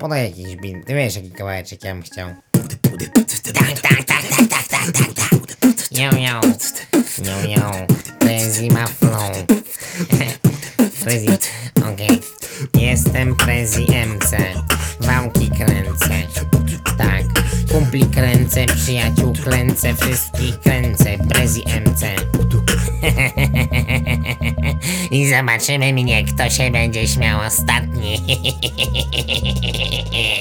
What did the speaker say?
podaj jakiś beat, ty wiesz jaki kawałeczek ja bym chciał. Tak. Yo, Prezi ma flow. Prezi, okej. Jestem Prezi MC, wałki kręcę. Tak, kumpli kręcę, przyjaciół kręcę, wszystkich kręcę, Prezi MC. I zobaczymy mnie, kto się będzie śmiał ostatni.